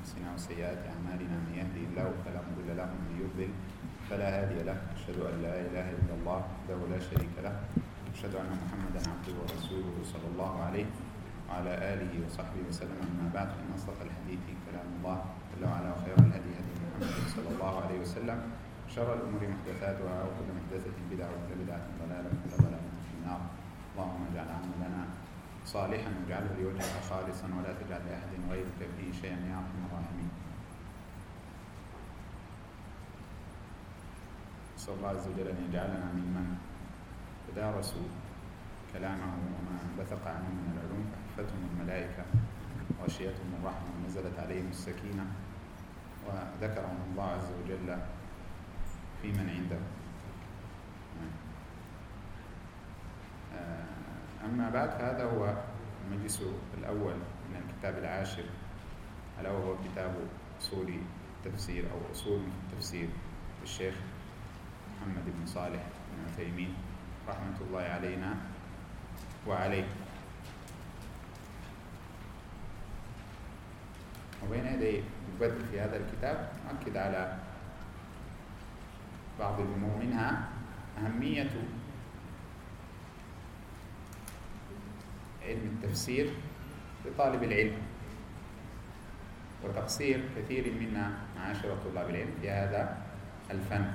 أنفسنا وسيئات أعمالنا، من يهدي الله فلا مضل له ومن يضلل فلا هادي له. أشهد أن لا إله إلا الله وحده لا شريك له، أشهد أن محمدا عبده ورسوله صلى الله عليه وعلى آله وصحبه وسلم. أما بعد، فإن أصدق الحديث كلام الله جل وعلا، وخير الهدي هدي محمد صلى الله عليه وسلم، شر الأمور محدثاتها وكل محدثة بدعة وكل بدعة ضلالة وكل ضلالة في النار. اللهم اجعل عملنا صالحا واجعله لوجهك خالصا ولا تجعل لأحد غيرك فيه شيئا يا أرحم الراحمين. نسأل الله عز وجل أن يجعلنا ممن تدارسوا كلامه وما بثق عنه من العلوم فحفتهم الملائكة وغشيتهم الرحمة ونزلت عليهم السكينة وذكرهم الله عز وجل في من عنده. أما بعد، فهذا هو المجلس الأول من الكتاب العاشر، ألا وهو كتاب أصول التفسير أو أصول التفسير للشيخ محمد بن صالح بن عثيمين رحمة الله علينا وعليه. وبين يدي البدء في هذا الكتاب نؤكد على بعض الأمور، منها أهمية علم التفسير لطالب العلم، وتقصير كثير منا معاشر طلاب العلم في هذا الفن.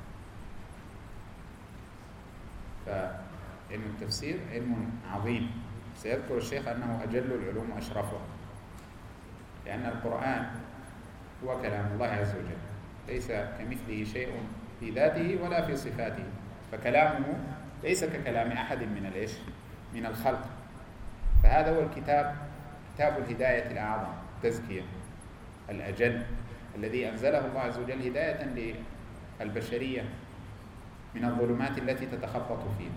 فعلم التفسير علم عظيم، سيذكر الشيخ أنه أجل العلوم وأشرفها، لأن القرآن هو كلام الله عز وجل، ليس كمثله شيء في ذاته ولا في صفاته، فكلامه ليس ككلام أحد من الخلق. فهذا هو الكتاب، كتاب الهداية الأعظم، التزكية الأجل، الذي أنزله الله عز وجل هداية للبشرية من الظلمات التي تتخبط فيها.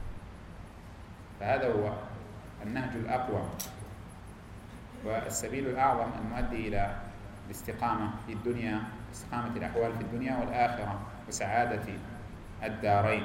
فهذا هو النهج الأقوى والسبيل الأعظم المؤدي إلى الاستقامة في الدنيا، استقامة الأحوال في الدنيا والآخرة وسعادة الدارين.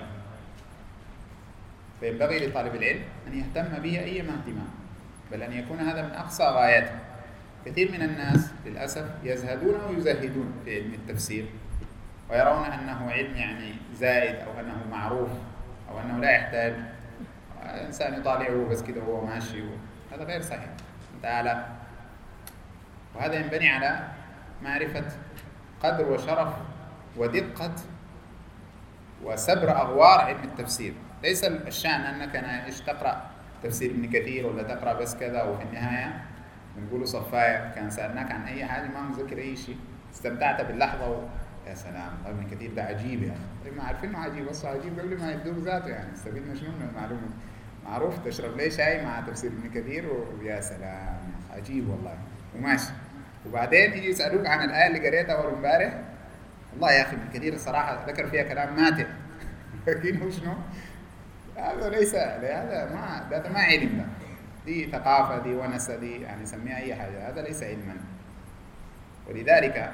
فينبغي لطالب العلم أن يهتم به أيما اهتمام، بل أن يكون هذا من أقصى غاياته. كثير من الناس للأسف يزهدون ويزهدون في علم التفسير، ويرون أنه علم يعني زائد، أو أنه معروف، أو أنه لا يحتاج إنسان يطالعه بس كده وهو ماشي. هذا غير صحيح تعالى، وهذا ينبني على معرفة قدر وشرف ودقة وسبر أغوار علم التفسير. ليس الشأن أنك تقرأ تفسير ابن كثير ولا تقرأ بس كذا، وفي النهاية بنقولوا صفايا كان سألناك عن أي حاجة ما مذكر أي شيء، استمتعت باللحظة يا سلام ابن كثير ده عجيب يا أخي. ما عارفين إنه عجيب، بس عجيب قبل ما يدوك ذاته، يعني استفيدنا شنو من المعلومة؟ معروف تشرب لي شاي مع تفسير ابن كثير ويا سلام عجيب والله وماشي. وبعدين يجي يسألوك عن الآية اللي قريتها أول امبارح، والله يا أخي ابن كثير الصراحة ذكر فيها كلام ماتع لكن شنو؟ هذا ليس، هذا ما علم، ده دي ثقافة، دي ونسة، دي يعني سميها أي حاجة، هذا ليس علما. ولذلك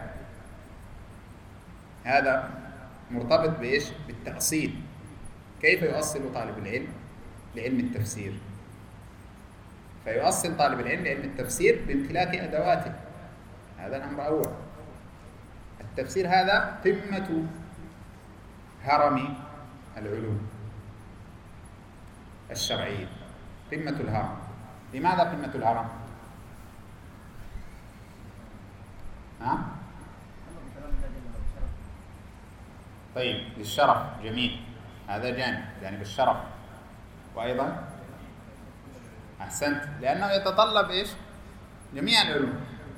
هذا مرتبط بإيش؟ بالتأصيل. كيف يؤصل طالب العلم لعلم التفسير؟ فيؤصل طالب العلم لعلم التفسير بامتلاك أدواته، هذا الأمر أول. التفسير هذا قمة هرم العلوم الشرعية، قمة الهرم. لماذا قمة الهرم؟ طيب، للشرف، جميل، هذا جانب الشرف. وأيضا أحسنت، لأنه يتطلب إيش؟ جميع العلوم.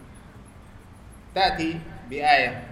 تأتي بآية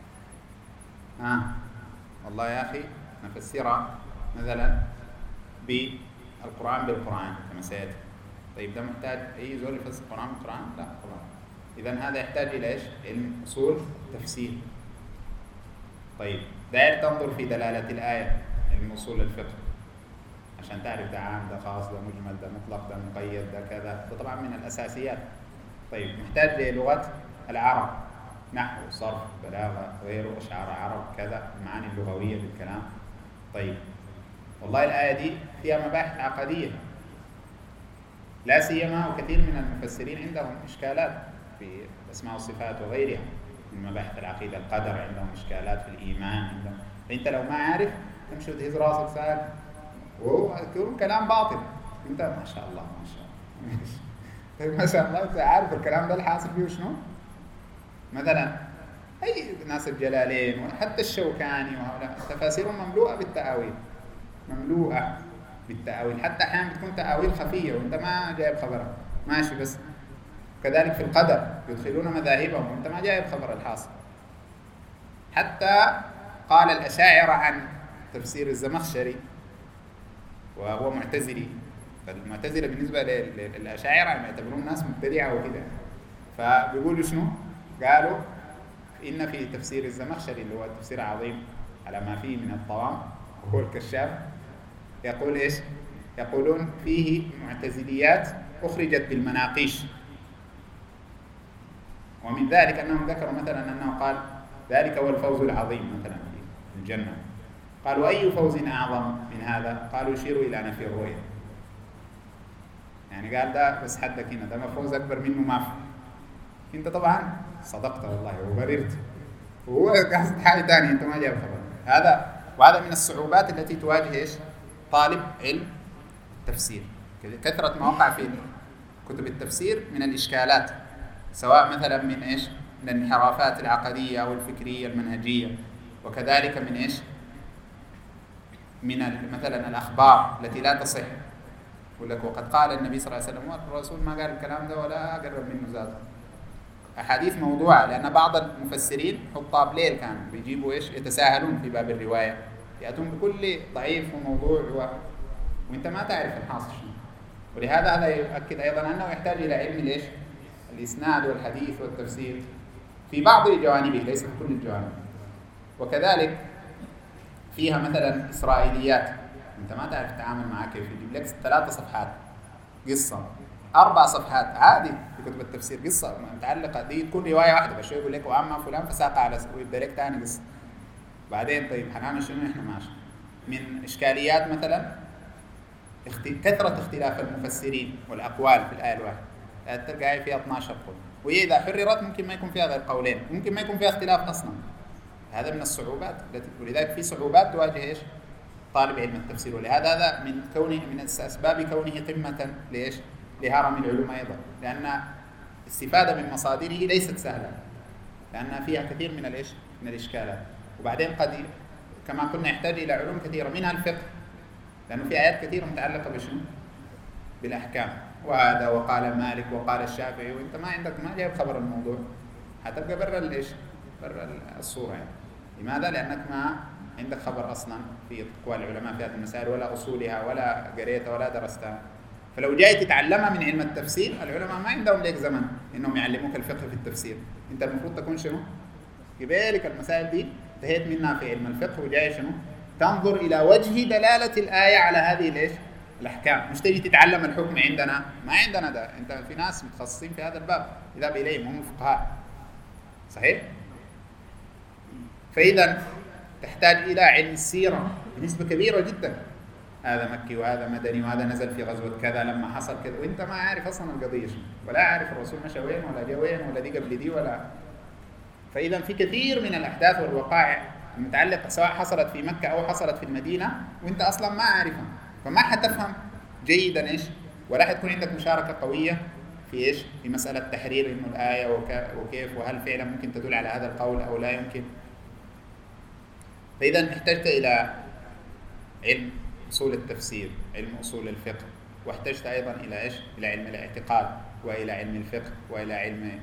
والله يا أخي نفسرها مثلا بالقرآن بالقرآن كما سيأتي. طيب ده محتاج أي زول يفسر القرآن بالقرآن؟ لا طبعا. إذن هذا يحتاج إلى إيش؟ علم أصول تفسير. طيب داير تنظر في دلالة الآية، علم أصول الفقه، عشان تعرف ده عام، ده خاص، ده مجمل، ده مطلق، ده مقيد، ده كذا، ده طبعا من الأساسيات. طيب محتاج للغة العرب، نحو، صرف، بلاغة، غيره، أشعار عرب، كذا، المعاني اللغوية بالكلام. طيب والله الآية دي فيها مباحث عقدية، لا سيما وكثير من المفسرين عندهم إشكالات في الأسماء والصفات وغيرها من مباحث العقيدة، القدر عندهم إشكالات في الإيمان عندهم. فأنت لو ما عارف تمشي وتهز راسك سائل وهو يكون كلام باطل. أنت ما شاء الله ما شاء الله ما شاء الله، أنت عارف الكلام ده الحاصل فيه شنو؟ مثلا أي ناس الجلالين وحتى الشوكاني وهؤلاء تفاسيرهم مملوءة بالتأويل، مملوءة بالتأويل، حتى أحيانا بتكون تأويل خفية وأنت ما جايب خبرها ماشي. بس كذلك في القدر يدخلون مذاهبهم وأنت ما جايب خبر الحاصل. حتى قال الأشاعرة عن تفسير الزمخشري وهو معتزلي، فالمعتزلة بالنسبة للأشاعرة يعتبرون الناس مبتدعة وكذا، فبيقولوا شنو؟ قالوا إن في تفسير الزمخشري اللي هو تفسير عظيم على ما فيه من الطوام وهو الكشاف، يقول إيش؟ يقولون فيه معتزليات أخرجت بالمناقيش، ومن ذلك أنهم ذكروا مثلا أنه قال ذلك هو الفوز العظيم مثلا في الجنة. قالوا أي فوز أعظم من هذا؟ قالوا يشيروا إلى نفي الرؤية، يعني قال ده بس حدك هنا، ده فوز أكبر منه ما في. أنت طبعا صدقت والله وبررت، وهو قصد حاجة ثانية أنت ما جايب خبر. وهذا من الصعوبات التي تواجه إيش؟ طالب علم التفسير، كثرة ما وقع في كتب التفسير من الإشكالات، سواء مثلا من إيش؟ من الانحرافات العقدية أو الفكرية المنهجية، وكذلك من إيش؟ من مثلا الأخبار التي لا تصح. يقول لك وقد قال النبي صلى الله عليه وسلم، والرسول ما قال الكلام ده ولا قرب منه زاد. أحاديث موضوعة، لأن بعض المفسرين حطاب ليل كانوا بيجيبوا إيش؟ يتساهلون في باب الرواية، يأتون بكل ضعيف وموضوع وأنت ما تعرف الحاصل شنو. ولهذا هذا يؤكد أيضا أنه يحتاج إلى علم الإيش؟ الإسناد والحديث والتفسير في بعض جوانبه، ليس في كل الجوانب. وكذلك فيها مثلا إسرائيليات أنت ما تعرف تتعامل معها كيف، يجيب لك 3 صفحات قصة، 4 صفحات عادي في كتب التفسير قصة متعلقة، دي تكون رواية واحدة بس يقول لك وأما فلان فساق على ويبدأ لك ثاني قصة. بعدين طيب حنعمل شنو إحنا ماشي. من إشكاليات مثلا كثرة اختلاف المفسرين والأقوال في الآية الواحدة، تلقى فيها 12 قول، وإذا حررت ممكن ما يكون فيها غير قولين، ممكن ما يكون فيها اختلاف أصلا. هذا من الصعوبات التي، ولذلك في صعوبات تواجه إيش؟ طالب علم التفسير. ولهذا هذا من كونه من أسباب كونه قمة لإيش؟ لهرم العلوم أيضا، لأن الاستفادة من مصادره ليست سهلة، لأن فيها كثير من الإيش؟ من الإشكالات. وبعدين قد كما قلنا يحتاج إلى علوم كثيرة منها الفقه، لأنه في آيات كثيرة متعلقة بشنو؟ بالأحكام، وهذا وقال مالك وقال الشافعي، وأنت ما عندك ما جايب خبر الموضوع، هتبقى برا الإيش؟ برا الصورة يعني. لماذا؟ لأنك ما عندك خبر أصلا في أقوال العلماء في هذه المسائل، ولا أصولها ولا قريتها ولا درستها. فلو جاي تتعلمها من علم التفسير، العلماء ما عندهم ليك زمن إنهم يعلموك الفقه في التفسير. أنت المفروض تكون شنو؟ يبالك المسائل دي انتهيت منها في علم الفقه، وجاي شنو؟ تنظر إلى وجه دلالة الآية على هذه الإيش؟ الأحكام. مش تيجي تتعلم الحكم عندنا، ما عندنا ده، أنت في ناس متخصصين في هذا الباب إذا إليهم هم فقهاء، صحيح؟ فإذا تحتاج إلى علم السيرة بنسبة كبيرة جدا، هذا مكي وهذا مدني وهذا نزل في غزوة كذا لما حصل كذا، وأنت ما عارف أصلا القضية شنو، ولا عارف الرسول مشى وين ولا جا وين ولا دي قبل دي ولا. فإذا في كثير من الأحداث والوقائع المتعلقة سواء حصلت في مكة أو حصلت في المدينة وأنت أصلا ما عارفها، فما حتفهم جيدا إيش، ولا حتكون عندك مشاركة قوية في إيش؟ في مسألة تحرير إنه الآية وكيف وهل فعلا ممكن تدل على هذا القول أو لا يمكن. فإذا احتجت إلى علم أصول التفسير، علم أصول الفقه، واحتجت أيضا إلى إيش؟ إلى علم الاعتقاد، وإلى علم الفقه، وإلى علم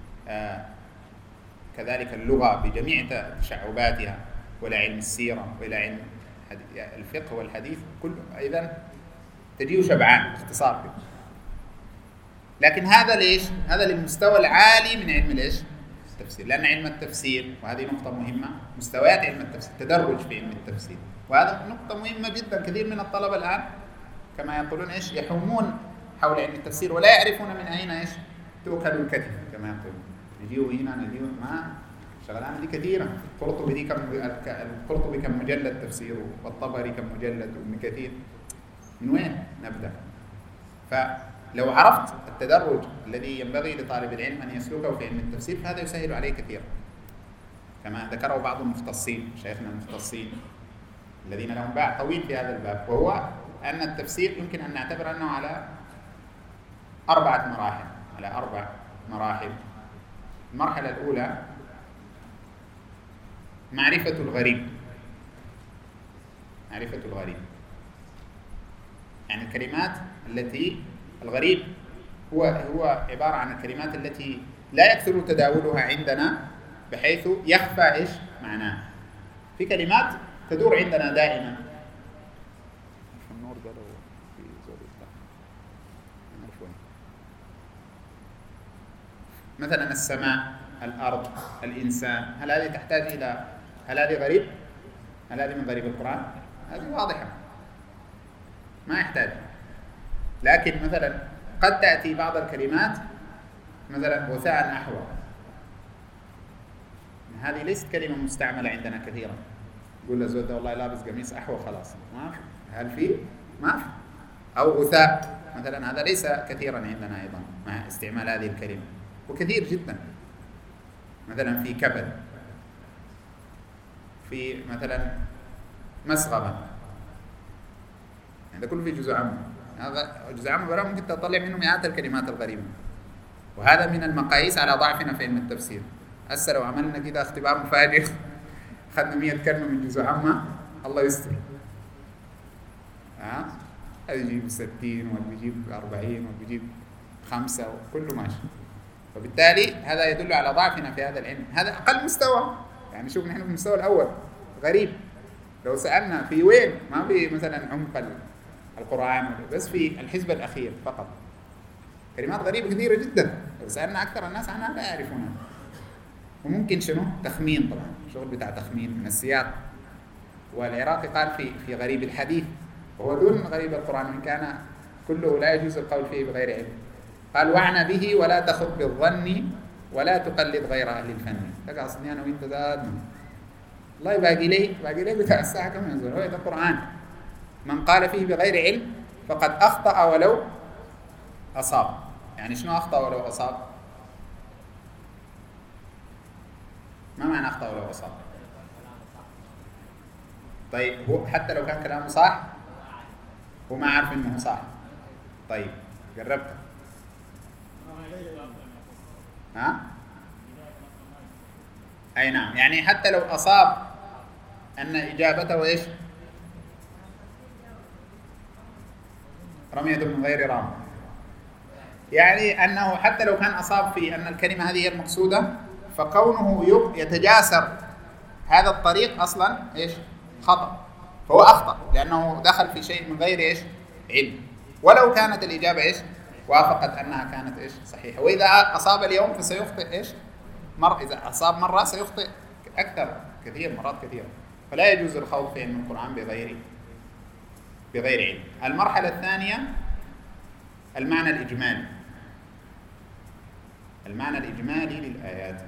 كذلك اللغة بجميع تشعباتها، وإلى علم السيرة، وإلى علم الفقه والحديث كله. إذا تجيه شبعان باختصار كده. لكن هذا ليش؟ هذا للمستوى العالي من علم الإيش؟ التفسير، لأن علم التفسير، وهذه نقطة مهمة، مستويات علم التفسير، تدرج في علم التفسير، وهذا نقطة مهمة جدا. كثير من الطلبة الآن كما يقولون إيش؟ يحومون حول علم التفسير ولا يعرفون من أين إيش؟ تؤكل الكتف كما يقولون، نجيو هنا نجيو ما شغلانة دي كثيرة. القرطبي كم مجلد تفسيره، والطبري كم مجلد، وابن كثير، من وين نبدأ؟ لو عرفت التدرج الذي ينبغي لطالب العلم أن يسلكه في علم التفسير فهذا يسهل عليه كثيرا، كما ذكره بعض المختصين، شيخنا المختصين الذين لهم باع طويل في هذا الباب، وهو أن التفسير يمكن أن نعتبر أنه على 4 مراحل، على 4 مراحل. المرحلة الأولى معرفة الغريب. معرفة الغريب يعني الكلمات التي الغريب هو عبارة عن الكلمات التي لا يكثر تداولها عندنا بحيث يخفى إيش معناه. في كلمات تدور عندنا دائما. مثلا السماء، الأرض، الإنسان، هل هذه تحتاج إلى، هل هذه غريب؟ هل هذه من غريب القرآن؟ هذه واضحة ما يحتاج. لكن مثلا قد تأتي بعض الكلمات مثلا غثاء أحوى، هذه ليست كلمة مستعملة عندنا كثيرا. يقول لزود والله لابس قميص أحوى خلاص، ما في، هل في؟ ما في. أو غثاء مثلا، هذا ليس كثيرا عندنا أيضا مع استعمال هذه الكلمة، وكثير جدا. مثلا في كبد، في مثلا مسغبة، هذا كله في جزء عام. هذا جزء عام برا ممكن تطلع منه مئات الكلمات الغريبة، وهذا من المقاييس على ضعفنا في علم التفسير. هسه لو عملنا كده اختبار مفاجئ خدنا 100 كلمة من جزء عامة الله يستر، هذا يجيب 60 واللي بيجيب 40 واللي بيجيب 5 وكله ماشي. وبالتالي هذا يدل على ضعفنا في هذا العلم. هذا أقل مستوى، يعني شوف نحن في المستوى الأول غريب. لو سألنا في وين، ما في مثلا عمق القرآن، بس في الحزب الأخير فقط كلمات غريبة كثيرة جدا، لو سألنا أكثر الناس عنها لا يعرفونها. وممكن شنو؟ تخمين، طبعا شغل بتاع تخمين من السياق. والعراقي قال في غريب الحديث، وهو دون غريب القرآن إن كان كله لا يجوز القول فيه بغير علم. قال واعنى به ولا تخذ بالظن ولا تقلد غير أهل الفن. لك أصلي أنا وإنت زاد الله باقي لي بتاع الساعة كم ينزل. هو هذا القرآن، من قال فيه بغير علم فقد أخطأ ولو أصاب. يعني شنو أخطأ ولو أصاب؟ ما معنى أخطأ ولو أصاب؟ طيب هو حتى لو كان كلامه صح هو ما عارف إنه صح. طيب جربت؟ ها؟ أي نعم، يعني حتى لو أصاب أن إجابته إيش؟ رمية من غير رام، يعني أنه حتى لو كان أصاب في أن الكلمة هذه هي المقصودة، فكونه يتجاسر هذا الطريق أصلا إيش؟ خطأ، فهو أخطأ لأنه دخل في شيء من غير إيش؟ علم، ولو كانت الإجابة إيش؟ وافقت أنها كانت إيش؟ صحيحة. وإذا أصاب اليوم فسيخطئ إيش؟ إذا أصاب مرة سيخطئ أكثر كثير، مرات كثيرة. فلا يجوز الخوض في علم القرآن بغير علم. المرحلة الثانية المعنى الإجمالي. المعنى الإجمالي للآيات،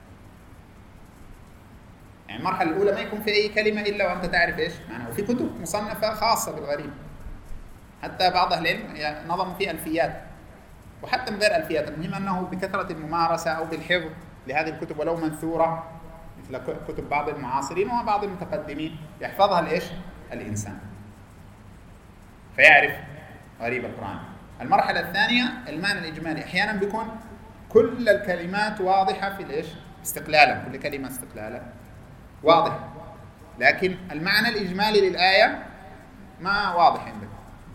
يعني المرحلة الأولى ما يكون في أي كلمة إلا وأنت تعرف إيش معناها. وفي كتب مصنفة خاصة بالغريب، حتى بعض أهل العلم نظموا فيه ألفيات، وحتى من غير ألفيات. المهم أنه بكثرة الممارسة أو بالحفظ لهذه الكتب ولو منثورة، مثل كتب بعض المعاصرين وبعض المتقدمين، يحفظها الإيش؟ الإنسان، فيعرف غريب القرآن. المرحلة الثانية المعنى الإجمالي. أحيانا بيكون كل الكلمات واضحة في الإيش؟ استقلالا، كل كلمة استقلالا واضح، لكن المعنى الإجمالي للآية ما واضح عندك.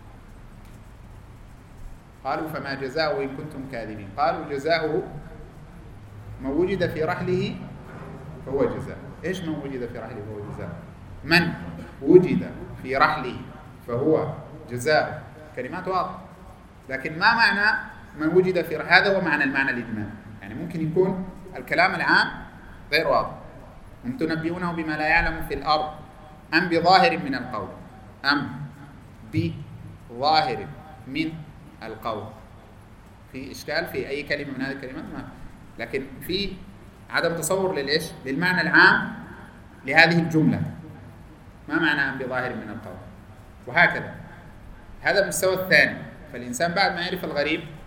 قالوا فما جزاؤه إن كنتم كاذبين. قالوا جزاؤه ما وجد في رحله فهو جزاء. إيش من وجد في رحله فهو جزاء؟ من وجد في رحله فهو جزاء. كلمات واضحة، لكن ما معنى من وجد في رحله؟ هذا هو معنى المعنى الإجمالي. يعني ممكن يكون الكلام العام غير واضح. أم تنبئونه بما لا يعلم في الأرض أم بظاهر من القول، أم بظاهر من القول. في إشكال في أي كلمة من هذه الكلمات، ما. لكن في عدم تصور للإيش؟ للمعنى العام لهذه الجملة. ما معنى أم بظاهر من القول؟ وهكذا. هذا المستوى الثاني. فالإنسان بعد ما يعرف الغريب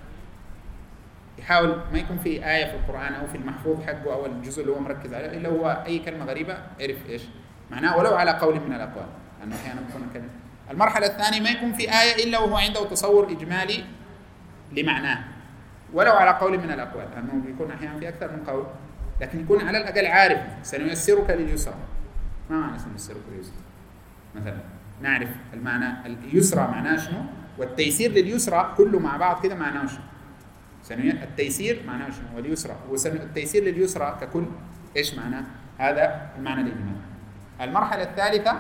يحاول ما يكون في آية في القرآن أو في المحفوظ حقه أو الجزء اللي هو مركز عليه إلا هو أي كلمة غريبة عرف إيش معناه ولو على قول من الأقوال، لأنه أحيانا بيكون كلمة. المرحلة الثانية ما يكون في آية إلا وهو عنده تصور إجمالي لمعناه ولو على قول من الأقوال، لأنه بيكون أحيانا في أكثر من قول، لكن يكون على الأقل عارف. سنيسرك لليسرى، ما معنى سنيسرك لليسرى؟ مثلا نعرف المعنى اليسرى معناه شنو، والتيسير لليسرى كله مع بعض كده معناه شنو. التيسير معناه شنو، واليسرى والتيسير لليسرى ككل ايش معناه؟ هذا المعنى الإجمالي. المرحلة الثالثة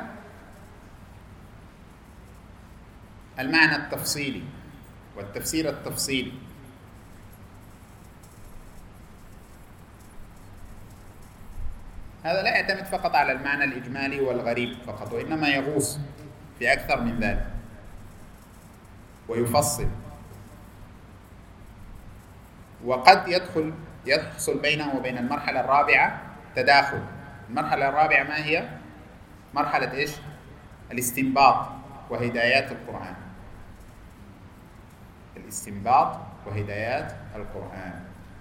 المعنى التفصيلي والتفسير التفصيلي. هذا لا يعتمد فقط على المعنى الإجمالي والغريب فقط، وإنما يغوص في أكثر من ذلك ويفصل، وقد يحصل بينه وبين المرحلة الرابعة تداخل. المرحلة الرابعة ما هي؟ مرحلة إيش؟ الاستنباط وهدايات القرآن. الاستنباط وهدايات القرآن.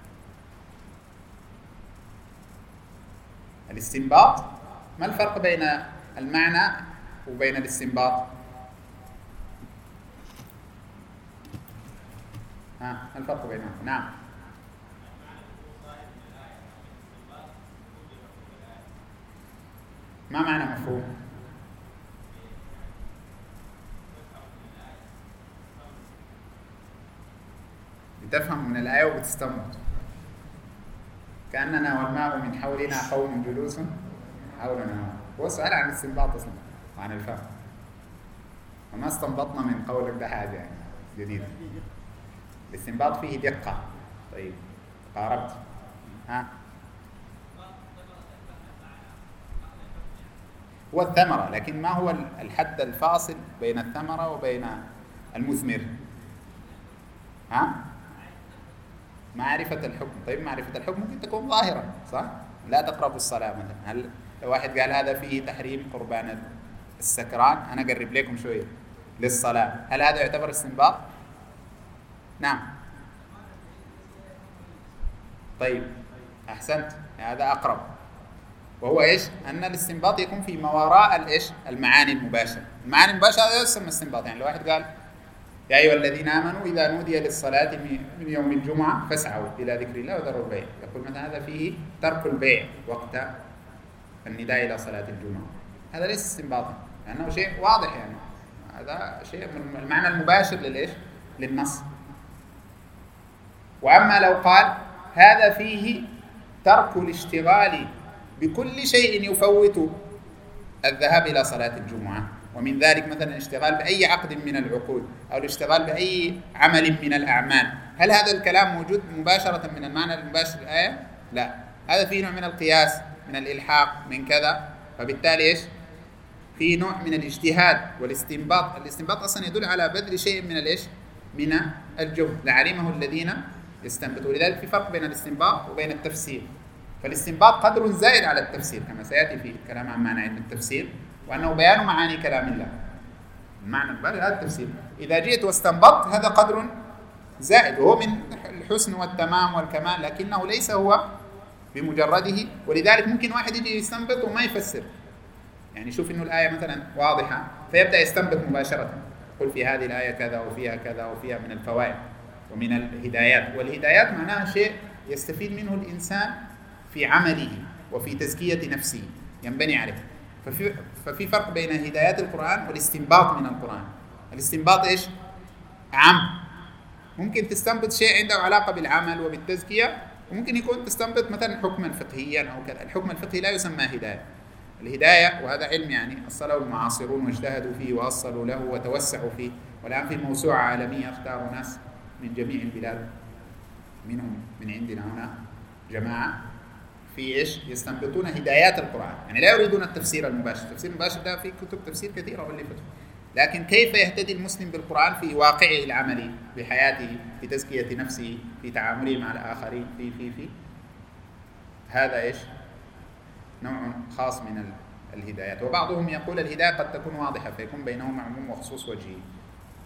الاستنباط، ما الفرق بين المعنى وبين الاستنباط؟ ما الفرق بينهم؟ نعم. ما معنى مفهوم؟ بتفهم من الآية وبتستنبط. كأننا والماء من حولنا قوم جلوس حولنا. هو سؤال عن الاستنباط أصلا وعن الفهم، وما استنبطنا من قولك ده حاجة يعني جديدة. الاستنباط فيه دقة. طيب قاربت. هو الثمرة، لكن ما هو الحد الفاصل بين الثمرة وبين المثمر؟ معرفة الحكم. طيب معرفة الحكم ممكن تكون ظاهرة، صح؟ لا تقربوا الصلاة مثلا. هل لو واحد قال هذا فيه تحريم قربان السكران، أنا أقرب لكم شوية للصلاة، هل هذا يعتبر استنباط؟ نعم. طيب أحسنت، هذا أقرب. وهو إيش؟ أن الاستنباط يكون في ما وراء الإيش؟ المعاني المباشرة. المعاني المباشرة هذا يسمى استنباط. يعني لو واحد قال يا أيها الذين آمنوا إذا نودي للصلاة من يوم الجمعة فاسعوا إلى ذكر الله وذروا البيع، يقول مثلا هذا فيه ترك البيع وقت النداء إلى صلاة الجمعة. هذا ليس استنباطا، لأنه شيء واضح، يعني هذا شيء من المعنى المباشر للإيش؟ للنص. وأما لو قال هذا فيه ترك الاشتغال بكل شيء يفوت الذهاب إلى صلاة الجمعة، ومن ذلك مثلا الاشتغال بأي عقد من العقود أو الاشتغال بأي عمل من الأعمال، هل هذا الكلام موجود مباشرة من المعنى المباشر للآية؟ لا، هذا فيه نوع من القياس، من الإلحاق، من كذا. فبالتالي إيش؟ في نوع من الاجتهاد والاستنباط. الاستنباط أصلا يدل على بذل شيء من الإيش؟ من الجهد لعلمه الذين يستنبطون. لذلك في فرق بين الاستنباط وبين التفسير. فالاستنباط قدر زائد على التفسير كما سيأتي في الكلام عن معنى علم التفسير، وأنه بيان معاني كلام الله. المعنى البالغ هذا التفسير. إذا جئت واستنبطت هذا قدر زائد، وهو من الحسن والتمام والكمال، لكنه ليس هو بمجرده. ولذلك ممكن واحد يجي يستنبط وما يفسر، يعني يشوف إنه الآية مثلا واضحة فيبدأ يستنبط مباشرة، يقول في هذه الآية كذا وفيها كذا وفيها من الفوائد ومن الهدايات. والهدايات معناها شيء يستفيد منه الإنسان في عمله وفي تزكية نفسه ينبني عليه. ففي فرق بين هدايات القرآن والاستنباط من القرآن. الاستنباط إيش؟ عام، ممكن تستنبط شيء عنده علاقة بالعمل وبالتزكية، وممكن يكون تستنبط مثلا حكما فقهيا أو كذا. الحكم الفقهي لا يسمى هداية. الهداية، وهذا علم يعني أصله المعاصرون واجتهدوا فيه وأصلوا له وتوسعوا فيه، والآن في موسوعة عالمية اختاروا ناس من جميع البلاد، منهم من عندنا هنا جماعة في إيش؟ يستنبطون هدايات القرآن، يعني لا يريدون التفسير المباشر. التفسير المباشر ده في كتب تفسير كثيرة ألفت، لكن كيف يهتدي المسلم بالقرآن في واقعه العملي، في حياته، في تزكية نفسه، في تعامله مع الآخرين، في هذا إيش؟ نوع خاص من الهدايات. وبعضهم يقول الهداية قد تكون واضحة فيكون بينهما عموم وخصوص وجهي،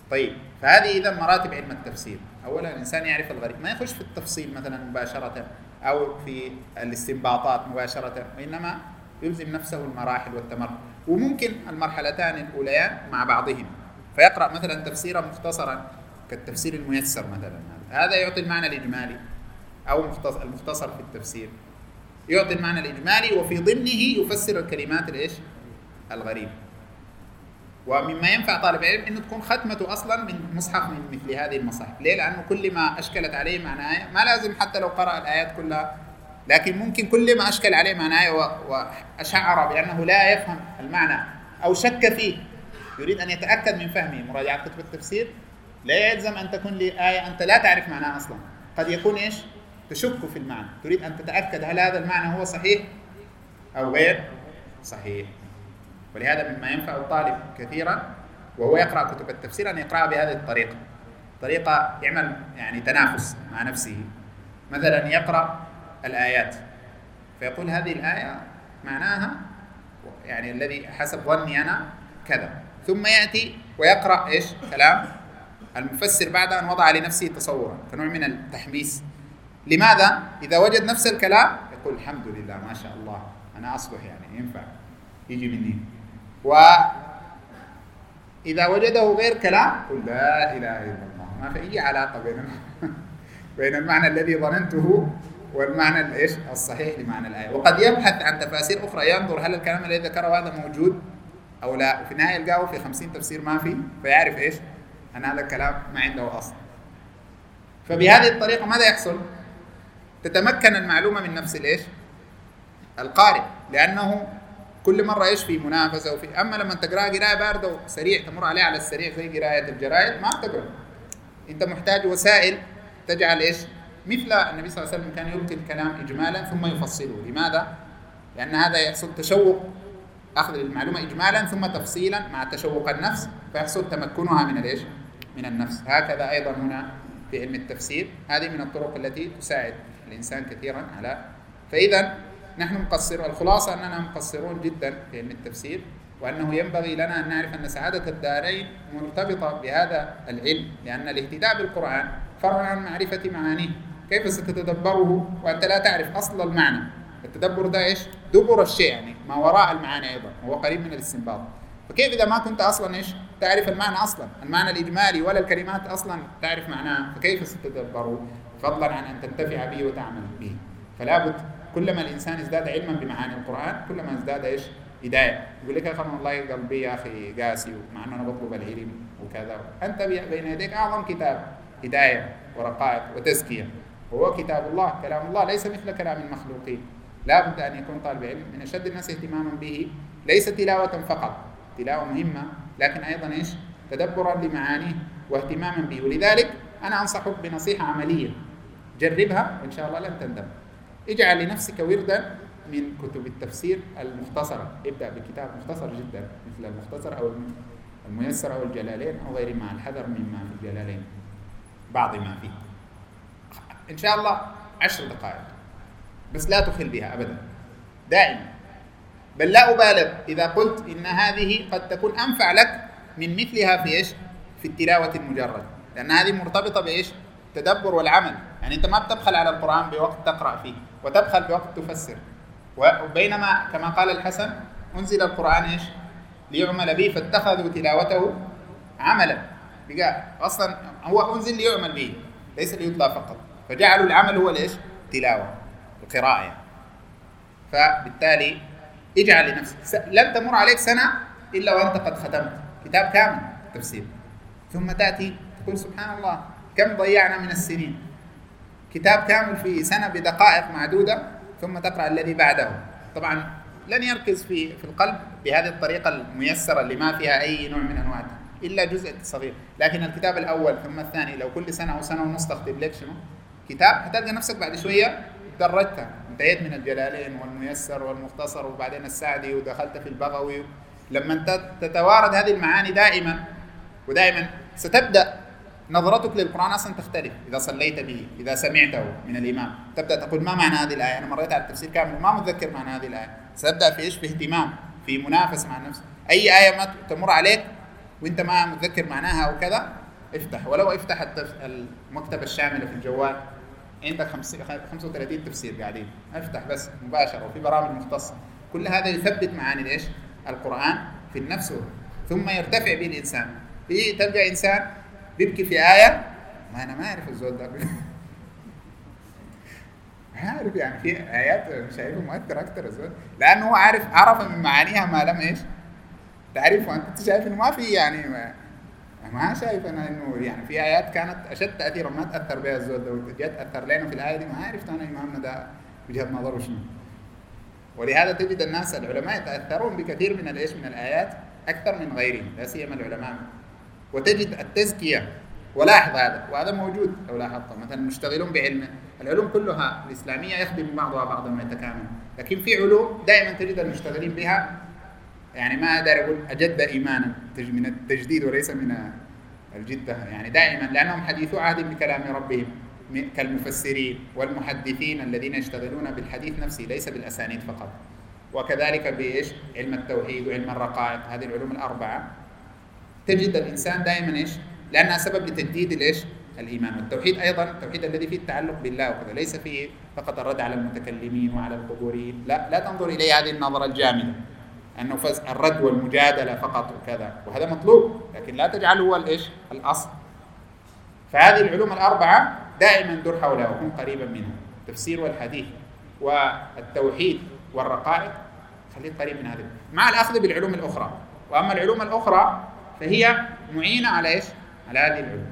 طيب، فهذه إذا مراتب علم التفسير. أولا الإنسان يعرف الغريب، ما يخش في التفصيل مثلا مباشرة أو في الاستنباطات مباشرة، وإنما يلزم نفسه المراحل والتمر، وممكن المرحلتان الأوليان مع بعضهم، فيقرأ مثلا تفسيرا مختصرا كالتفسير الميسر مثلا، هذا يعطي المعنى الإجمالي، أو المختصر في التفسير يعطي المعنى الإجمالي، وفي ضمنه يفسر الكلمات الغريبة. ومما ينفع طالب علم انه تكون ختمته اصلا من مصحف من مثل هذه المصاحف. ليه؟ لانه كل ما اشكلت عليه معنى آية، ما لازم حتى لو قرأ الآيات كلها، لكن ممكن كل ما اشكل عليه معنى آية واشعر بانه لا يفهم المعنى او شك فيه، يريد ان يتاكد من فهمه، مراجعة كتب التفسير لا يلزم ان تكون لآية انت لا تعرف معناها اصلا، قد يكون ايش؟ تشك في المعنى، تريد ان تتاكد هل هذا المعنى هو صحيح او غير صحيح. ولهذا مما ينفع الطالب كثيرا وهو يقرأ كتب التفسير أن يقرأ بهذه الطريقة، طريقة يعمل يعني تنافس مع نفسه. مثلا يقرأ الآيات فيقول هذه الآية معناها يعني الذي حسب ظني أنا كذا، ثم يأتي ويقرأ إيش؟ كلام المفسر بعد أن وضع لنفسه تصورا كنوع من التحميس. لماذا؟ إذا وجد نفس الكلام يقول الحمد لله ما شاء الله أنا أصلح، يعني ينفع يجي مني. وإذا وجده غير كلام قل لا إله إلا الله، ما في أي علاقة بين المعنى الذي ظننته والمعنى الإيش الصحيح لمعنى الآية. وقد يبحث عن تفاسير أخرى ينظر هل الكلام الذي ذكره هذا موجود أو لا، وفي النهاية يلقاه في 50 تفسير ما في، فيعرف إيش أن هذا الكلام ما عنده أصل. فبهذه الطريقة ماذا يحصل؟ تتمكن المعلومة من نفس الإيش القارئ، لأنه كل مرة إيش في منافسة وفي. أما لما تقرأ قراءة باردة وسريع تمر عليه على السريع زي قراءة الجرائد ما تقرأ، أنت محتاج وسائل تجعل إيش مثل النبي صلى الله عليه وسلم كان يلقي الكلام إجمالا ثم يفصله. لماذا؟ لأن هذا يحصل تشوق، أخذ المعلومة إجمالا ثم تفصيلا مع تشوق النفس، فيحصل تمكنها من الإيش من النفس. هكذا أيضا هنا في علم التفسير، هذه من الطرق التي تساعد الإنسان كثيرا على. فإذا نحن مقصر، الخلاصة أننا مقصرون جدا في علم التفسير، وأنه ينبغي لنا أن نعرف أن سعادة الدارين مرتبطة بهذا العلم، لأن الاهتداء بالقرآن فرع عن معرفة معانيه. كيف ستتدبره وأنت لا تعرف أصل المعنى؟ التدبر ده إيش؟ دبر الشيء، يعني ما وراء المعاني أيضا، وهو قريب من الاستنباط. فكيف إذا ما كنت أصلا إيش تعرف المعنى أصلا، المعنى الإجمالي ولا الكلمات أصلا تعرف معناها، فكيف ستتدبره فضلا عن أن تنتفع به وتعمل به؟ فلا بد كلما الإنسان ازداد علما بمعاني القرآن كلما ازداد إيش هداية. يقول لك يا أخي والله قلبي يا أخي قاسي، ومع أنه أنا بطلب العلم وكذا، أنت بين يديك أعظم كتاب هداية ورقائق وتزكية، وهو كتاب الله كلام الله، ليس مثل كلام المخلوقين. لا بد أن يكون طالب علم من أشد الناس اهتماما به، ليس تلاوة فقط، تلاوة مهمة، لكن أيضا إيش تدبرا لمعانيه واهتماما به. ولذلك أنا أنصحك بنصيحة عملية، جربها إن شاء الله لن تندم. اجعل لنفسك وردا من كتب التفسير المختصرة، ابدأ بكتاب مختصر جدا مثل المختصر أو الميسر أو الجلالين أو غير، مع الحذر مما في الجلالين بعض ما فيه. إن شاء الله 10 دقائق بس، لا تخل بها أبدا دائما، بل لا أبالغ إذا قلت إن هذه قد تكون أنفع لك من مثلها في إيش في التلاوة المجرد، لأن هذه مرتبطة بإيش التدبر والعمل. يعني أنت ما بتبخل على القرآن بوقت تقرأ فيه وتبخل بوقت تفسر، وبينما كما قال الحسن أنزل القرآن إيش ليعمل به فاتخذوا تلاوته عملا. بقى أصلا هو أنزل ليعمل به ليس ليطلع فقط، فجعلوا العمل هو الإيش تلاوة القراءة يعني. فبالتالي اجعل لنفسك، لن تمر عليك سنة إلا وأنت قد ختمت كتاب كامل تفسير، ثم تأتي تقول سبحان الله كم ضيعنا من السنين، كتاب كامل في سنة بدقائق معدودة، ثم تقرأ الذي بعده. طبعا لن يركز في القلب بهذه الطريقة الميسرة اللي ما فيها أي نوع من أنواع إلا جزء صغير، لكن الكتاب الأول ثم الثاني لو كل سنة أو سنة ونص تختم لك شنو كتاب، هتلقى نفسك بعد شوية درجتها، انتهيت من الجلالين والميسر والمختصر وبعدين السعدي ودخلت في البغوي. لما انت تتوارد هذه المعاني دائما ودائما ستبدأ نظرتك للقرآن أصلا تختلف. إذا صليت به، إذا سمعته من الإمام، تبدأ تقول ما معنى هذه الآية، أنا مريت على التفسير كامل وما متذكر معنى هذه الآية. ستبدأ في إيش في اهتمام، في منافسة مع النفس. أي آية ما تمر عليك وانت ما متذكر معناها او كذا، افتح ولو افتح المكتبة الشاملة في الجوال، عندك 35 تفسير قاعدين، افتح بس مباشرة، وفي برامج مختصة. كل هذا يثبت معاني ايش؟ القرآن في النفس، ثم يرتفع به الإنسان. تلقى إنسان بيبكي في آية، ما أنا ما أعرف الزول ده عارف يعني في آيات شايفه مؤثر أكثر الزول، لأنه هو عرف من معانيها ما لم إيش تعرف. وأنت شايف إنه ما في يعني ما شايف أنا إنه يعني في آيات كانت أشد تأثيرا ما تأثر بها الزول ده، وجت أثر لنا في الآية دي، ما عرفت أنا إمامنا ده وجهة نظره شنو. ولهذا تجد الناس العلماء يتأثرون بكثير من الإيش من الآيات أكثر من غيرهم، لا سيما العلماء. وتجد التزكية، ولاحظ هذا، وهذا موجود لو لاحظت مثلا مشتغلون بعلم العلوم كلها الإسلامية يخدم بعضها بعضا ما يتكامل، لكن في علوم دائما تجد المشتغلين بها يعني ما أقدر أقول أجد إيمانا من التجديد وليس من الجدة، يعني دائما لأنهم حديثو عهد بكلام ربهم كالمفسرين والمحدثين الذين يشتغلون بالحديث نفسه ليس بالأسانيد فقط. وكذلك بإيش؟ علم التوحيد وعلم الرقائق، هذه العلوم الأربعة تجد الإنسان دائما إيش؟ لأنها سبب لتجديد الإيش؟ الإيمان. والتوحيد أيضا التوحيد الذي فيه التعلق بالله وكذا، ليس فيه فقط الرد على المتكلمين وعلى القبوريين، لا تنظر إليه هذه النظرة الجامدة أنه الرد والمجادلة فقط وكذا، وهذا مطلوب لكن لا تجعله هو الإيش؟ الأصل. فهذه العلوم الأربعة دائما دور حولها وكن قريبا منها، التفسير والحديث والتوحيد والرقائق، خليك قريب من هذه مع الأخذ بالعلوم الأخرى. وأما العلوم الأخرى فهي معينة على إيش؟ على هذه العلوم.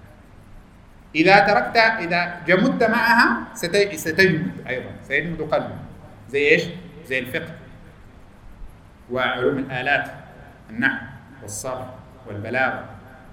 إذا جمدت معها ستجمد أيضا، سيجمد قلبك. زي إيش؟ زي الفقه وعلوم الآلات، النحو والصرف والبلاغة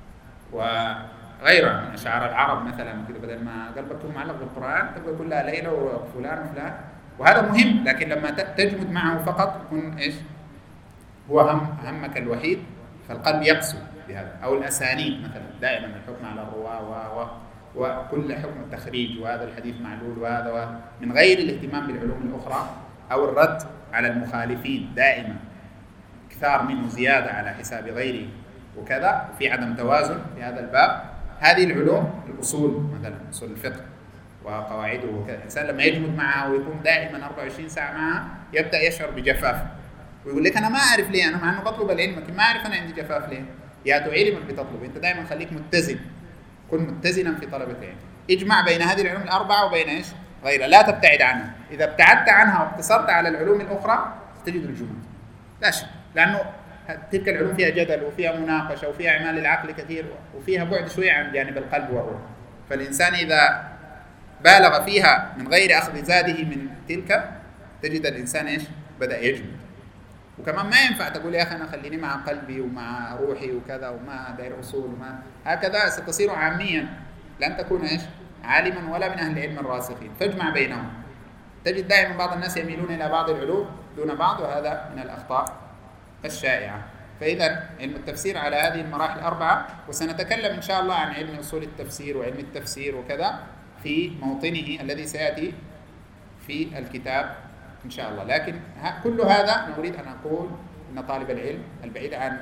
وغيرها من أشعار العرب مثلا كده، بدل ما قلبك يكون معلق بالقرآن تبقى كلها ليلى وفلان وفلان، وهذا مهم. لكن لما تجمد معه فقط يكون إيش؟ هو همك الوحيد، فالقلب يقسو بهذا. أو الأسانيد مثلا، دائما الحكم على الرواة وكل حكم التخريج، وهذا الحديث معلول وهذا من غير الاهتمام بالعلوم الأخرى، أو الرد على المخالفين دائما، كثار منه زيادة على حساب غيره وكذا، وفي عدم توازن في هذا الباب. هذه العلوم الأصول مثلا أصول الفقه وقواعده وكذا، الإنسان لما يجمد معها ويكون دائما 24 ساعة معها يبدأ يشعر بجفاف، ويقول لك أنا ما أعرف ليه، أنا مع أنه بطلب العلم لكن ما أعرف أنا عندي جفاف ليه. يا علمك بتطلب، أنت دائما خليك متزن، كن متزنا في طلب العلم، اجمع بين هذه العلوم الأربعة وبين إيش؟ غيرها، لا تبتعد عنها. إذا ابتعدت عنها واقتصرت على العلوم الأخرى تجد الجمود، لا شك، لأنه تلك العلوم فيها جدل وفيها مناقشة وفيها إعمال العقل كثير وفيها بعد شوية عن جانب القلب والروح. فالإنسان إذا بالغ فيها من غير أخذ زاده من تلك تجد الإنسان إيش؟ بدأ يجمد. وكمان ما ينفع تقول يا أخي أنا خليني مع قلبي ومع روحي وكذا وما داير أصول وما هكذا، ستصير عاميا، لن تكون إيش؟ عالما ولا من أهل العلم الراسخين. فاجمع بينهم. تجد دائما بعض الناس يميلون إلى بعض العلوم دون بعض، وهذا من الأخطاء الشائعة. فإذا علم التفسير على هذه المراحل الأربعة، وسنتكلم إن شاء الله عن علم أصول التفسير وعلم التفسير وكذا في موطنه الذي سيأتي في الكتاب إن شاء الله. لكن كل هذا نريد أن أقول أن طالب العلم البعيد عن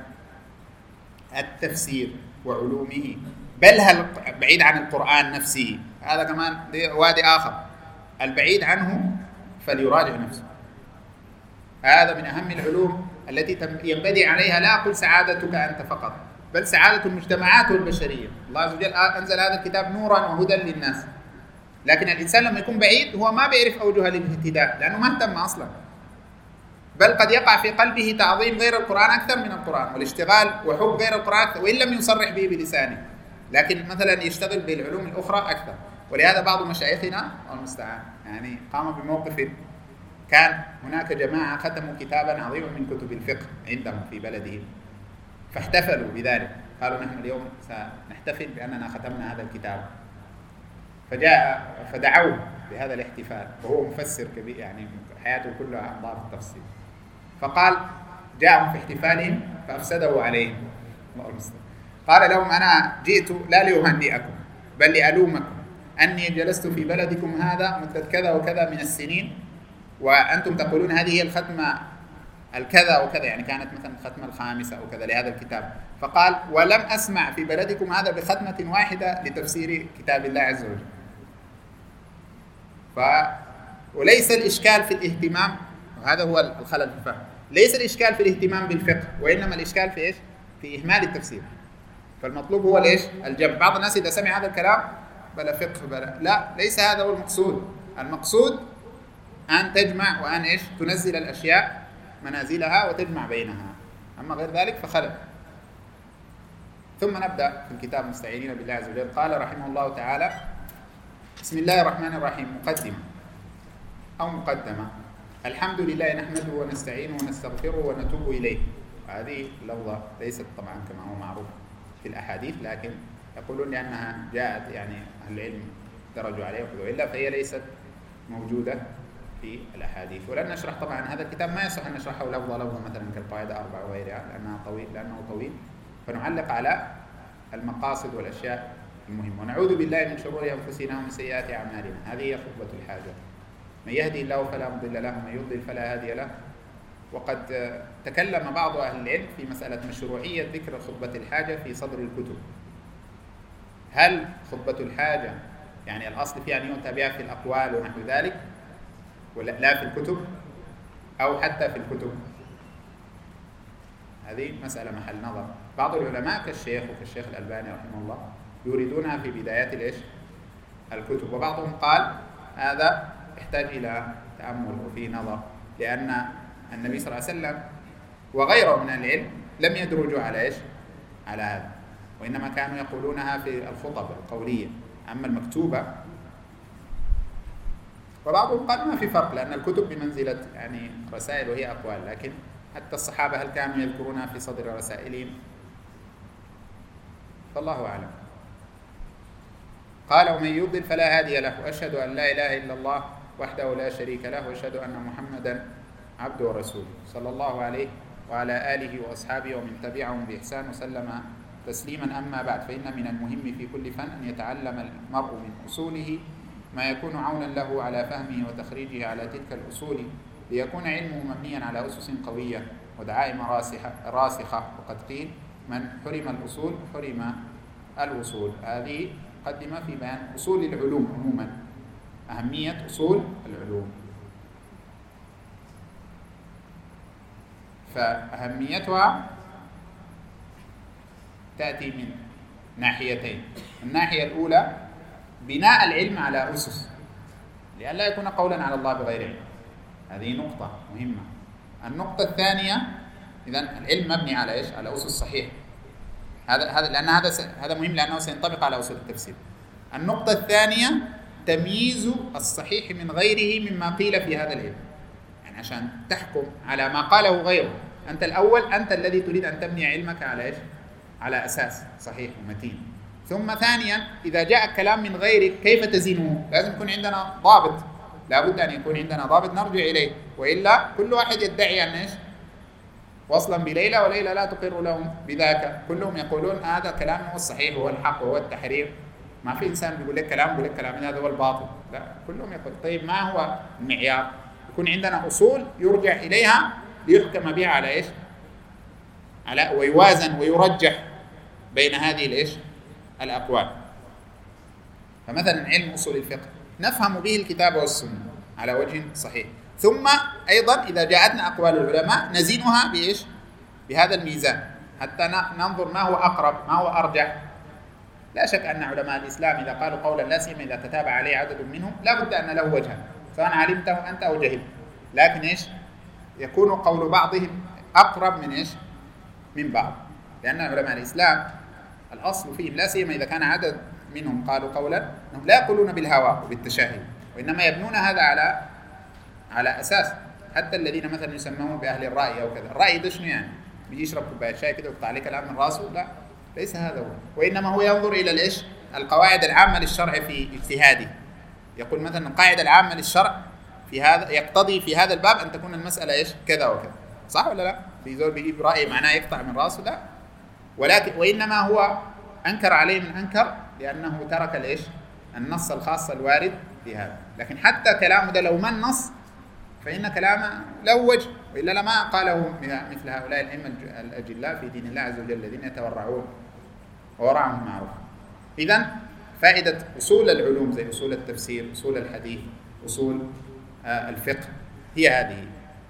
التفسير وعلومه، بل بعيد عن القرآن نفسه، هذا كمان وادي آخر، البعيد عنه فليراجع نفسه. هذا من أهم العلوم التي ينبني عليها لا أقول سعادتك أنت فقط، بل سعادة المجتمعات والبشرية. الله عز وجل أنزل هذا الكتاب نورا وهدى للناس، لكن الإنسان لما يكون بعيد هو ما بيعرف أوجه الاهتداء لأنه ما اهتم أصلا، بل قد يقع في قلبه تعظيم غير القرآن أكثر من القرآن، والاشتغال وحب غير القرآن أكثر، وإن لم يصرح به بلسانه، لكن مثلا يشتغل بالعلوم الأخرى أكثر. ولهذا بعض مشايخنا المستعان يعني قام بموقف، كان هناك جماعة ختموا كتابا عظيما من كتب الفقه عندهم في بلدهم، فاحتفلوا بذلك، قالوا نحن اليوم سنحتفل بأننا ختمنا هذا الكتاب، فدعوه بهذا الاحتفال، وهو مفسر كبير يعني حياته كلها أنظار التفسير، فقال جاءهم في احتفالهم فأفسده عليهم، الله المستعان. قال لهم أنا جئت لا لأهنئكم بل لألومكم أني جلست في بلدكم هذا مدة كذا وكذا من السنين، وأنتم تقولون هذه هي الختمة الكذا وكذا، يعني كانت مثلا الختمة الخامسة أو كذا لهذا الكتاب، فقال ولم أسمع في بلدكم هذا بختمة واحدة لتفسير كتاب الله عز وجل. وليس الإشكال في الاهتمام، وهذا هو الخلل في الفهم، ليس الإشكال في الاهتمام بالفقه، وإنما الإشكال في إيش؟ في إهمال التفسير. فالمطلوب هو ليش؟ الجمع. بعض الناس إذا سمع هذا الكلام بلا فقه بلا، لا، ليس هذا هو المقصود. المقصود أن تجمع وأن إيش؟ تنزل الأشياء منازلها وتجمع بينها، أما غير ذلك فخلل. ثم نبدأ في الكتاب مستعينين بالله عز وجل. قال رحمه الله تعالى: بسم الله الرحمن الرحيم. مقدمة أو مقدمة. الحمد لله نحمده ونستعينه ونستغفره ونتوب إليه. هذه اللفظة ليست طبعا كما هو معروف في الأحاديث، لكن يقولون لأنها جاءت يعني أهل العلم درجوا عليها وإلا فهي ليست موجودة في الأحاديث. ولن نشرح طبعا هذا الكتاب، ما يصح أن نشرحه لفظة لفظة مثلا كالقاعدة 4 وغيرها لأنه طويل، فنعلق على المقاصد والأشياء المهمة. ونعوذ بالله من شرور أنفسنا ومن سيئات أعمالنا. هذه هي خطبة الحاجة. من يهدي الله فلا مضل له ومن يضلل فلا هادي له. وقد تكلم بعض أهل العلم في مسألة مشروعية ذكر خطبة الحاجة في صدر الكتب. هل خطبة الحاجة يعني الأصل فيها أن يؤتى بها في الأقوال ونحو ذلك، ولا لا في الكتب أو حتى في الكتب؟ هذه مسألة محل نظر. بعض العلماء كالشيخ الألباني رحمه الله يريدونها في بدايات الكتب، وبعضهم قال هذا يحتاج إلى تأمل وفيه نظر، لأن النبي صلى الله عليه وسلم وغيره من العلم لم يدرجوا على على هذا، وإنما كانوا يقولونها في الخطب القولية. أما المكتوبة وبعضهم قال ما في فرق، لأن الكتب بمنزلة يعني رسائل وهي أقوال، لكن حتى الصحابة هل كانوا يذكرونها في صدر رسائلهم؟ فالله أعلم. قال: ومن يضلل فلا هادي له، وأشهد أن لا إله إلا الله وحده لا شريك له، وأشهد أن محمدا عبده ورسوله صلى الله عليه وعلى آله وأصحابه ومن تبعهم بإحسان وسلم تسليما. أما بعد، فإن من المهم في كل فن أن يتعلم المرء من أصوله ما يكون عونا له على فهمه وتخريجه على تلك الأصول، ليكون علمه مبنيا على أسس قوية ودعائم راسخة. وقد قيل: من حرم الأصول حرم الوصول. هذه مقدمة في بيان أصول العلوم عموما، أهمية أصول العلوم. فأهميتها تأتي من ناحيتين. الناحية الأولى بناء العلم على أسس، لئلا يكون قولا على الله بغير علم. هذه نقطة مهمة. النقطة الثانية، إذن العلم مبني على على أسس صحيحة. لأن هذا مهم، لأنه سينطبق على أصول التفسير. النقطة الثانية تمييز الصحيح من غيره مما قيل في هذا العلم، يعني عشان تحكم على ما قاله غيره. أنت الأول، أنت الذي تريد أن تبني علمك على على أساس صحيح ومتين. ثم ثانيا، إذا جاء كلام من غيرك كيف تزينه؟ لازم يكون عندنا ضابط، لابد أن يكون عندنا ضابط نرجع إليه، وإلا كل واحد يدعي أن وصلا بليلى وليلى لا تقر لهم بذاك. كلهم يقولون هذا كلام هو الصحيح وهو الحق وهو التحرير. ما في إنسان بيقول لك كلام هذا هو الباطل، لا، كلهم يقول. طيب ما هو المعيار؟ يكون عندنا أصول يرجع إليها ليحكم بها على على ويوازن ويرجح بين هذه الأقوال. فمثلا علم أصول الفقه نفهم به الكتاب والسنة على وجه صحيح، ثم أيضا إذا جاءتنا أقوال العلماء نزينها بهذا الميزان حتى ننظر ما هو أقرب، ما هو أرجح. لا شك أن علماء الإسلام إذا قالوا قولا لا سيما إذا تتابع عليه عدد منهم لا بد أن له وجها، سواء علمته أنت أو جهلت، لكن يكون قول بعضهم أقرب من بعض، لأن علماء الإسلام الأصل فيهم لا سيما إذا كان عدد منهم قالوا قولا أنهم لا يقولون بالهوى وبالتشهي، وإنما يبنون هذا على أساس. حتى الذين مثلا يسمون بأهل الرأي أو كذا، الرأي ده شنو يعني؟ بيجي يشرب كوباية شاي كده ويقطع عليه كلام من راسه؟ لا، ليس هذا هو، وإنما هو ينظر إلى القواعد العامة للشرع في اجتهاده. يقول مثلا القاعدة العامة للشرع في هذا يقتضي في هذا الباب أن تكون المسألة كذا وكذا، صح ولا لا؟ في زول بيجيب رأي معناه يقطع من راسه؟ لا، وإنما هو أنكر عليه من أنكر لأنه ترك النص الخاص الوارد في هذا. لكن حتى كلامه ده لو ما النص فإن كلامه له وجه، وإلا لما قاله مثل هؤلاء الأئمة الأجلاء في دين الله عز وجل الذين يتورعون وورعهم معروف. إذن فائدة أصول العلوم زي أصول التفسير، أصول الحديث، أصول الفقه هي هذه.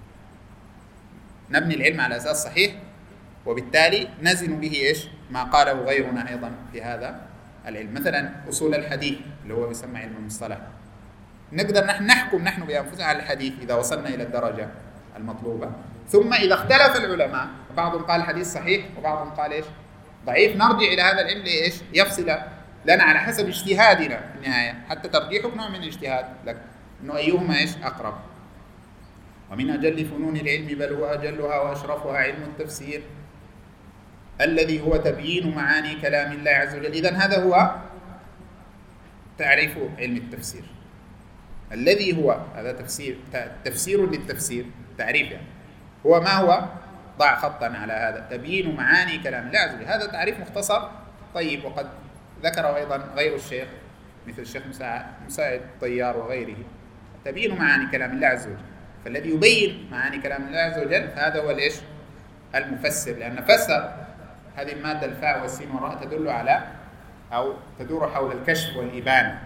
نبني العلم على أساس صحيح، وبالتالي نزن به إيش؟ ما قاله غيرنا أيضا في هذا العلم. مثلا أصول الحديث اللي هو يسمى علم المصطلح، نقدر نحكم نحن بأنفسنا على الحديث إذا وصلنا إلى الدرجة المطلوبة. ثم إذا اختلف العلماء، بعضهم قال الحديث صحيح وبعضهم قال إيش؟ ضعيف، نرجع إلى هذا العلم لإيش؟ يفصل لنا على حسب اجتهادنا في النهاية، حتى ترجيحك نوع من الاجتهاد لك إنه أيهما إيش أقرب. ومن أجل فنون العلم بل هو أجلها وأشرفها علم التفسير الذي هو تبيين معاني كلام الله عز وجل. إذن هذا هو تعريف علم التفسير، الذي هو هذا تفسير للتفسير، تعريف يعني هو ما هو؟ ضع خطا على هذا، تبيين معاني كلام الله عز وجل. هذا تعريف مختصر طيب، وقد ذكره أيضا غير الشيخ مثل الشيخ مساعد الطيار وغيره، تبيين معاني كلام الله عز وجل. فالذي يبين معاني كلام الله عز وجل هذا هو الإيش؟ المفسر، لأن فسر هذه المادة الفاء والسين والراء تدل على أو تدور حول الكشف والإبانة.